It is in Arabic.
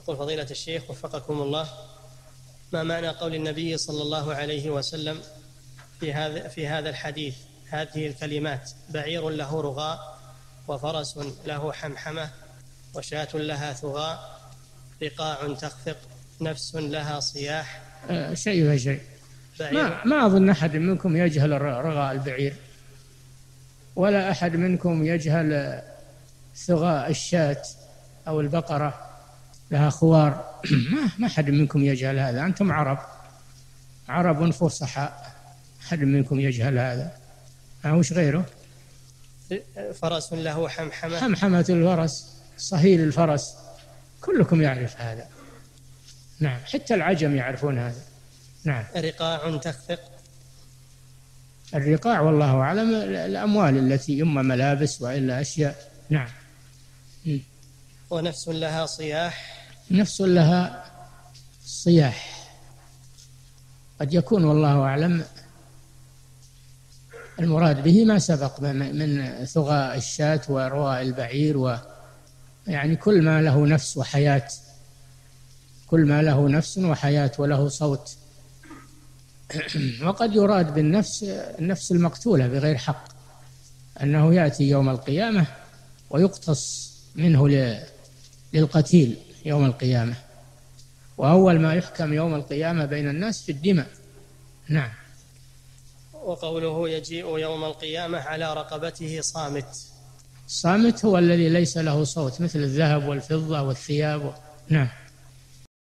يقول فضيلة الشيخ وفقكم الله: ما معنى قول النبي صلى الله عليه وسلم في هذا الحديث هذه الكلمات: بعير له رغاء، وفرس له حمحمة، وشاة لها ثغاء، رقاع تخفق، نفس لها صياح؟ شيء فشيء. ما أظن أحد منكم يجهل رغاء البعير، ولا أحد منكم يجهل ثغاء الشاة أو البقرة لها خوار. ما أحد منكم يجهل هذا. أنتم عرب فصحاء، أحد منكم يجهل هذا. وش غيره؟ فرس له حمحمة، حمحمة الفرس، صهيل الفرس، كلكم يعرف هذا. نعم، حتى العجم يعرفون هذا. نعم. رقاع تخفق. الرقاع والله أعلم الأموال التي إما ملابس وإلا أشياء. نعم. ونفس لها صياح. نفس لها صياح قد يكون والله أعلم المراد به ما سبق من ثغاء الشاة ورواء البعير، يعني كل ما له نفس وحياة، كل ما له نفس وحياة وله صوت. وقد يراد بالنفس النفس المقتولة بغير حق، أنه يأتي يوم القيامة ويقتص منه للقتيل يوم القيامة، وأول ما يحكم يوم القيامة بين الناس في الدماء. نعم. وقوله يجيء يوم القيامة على رقبته صامت. الصامت هو الذي ليس له صوت، مثل الذهب والفضة والثياب. نعم.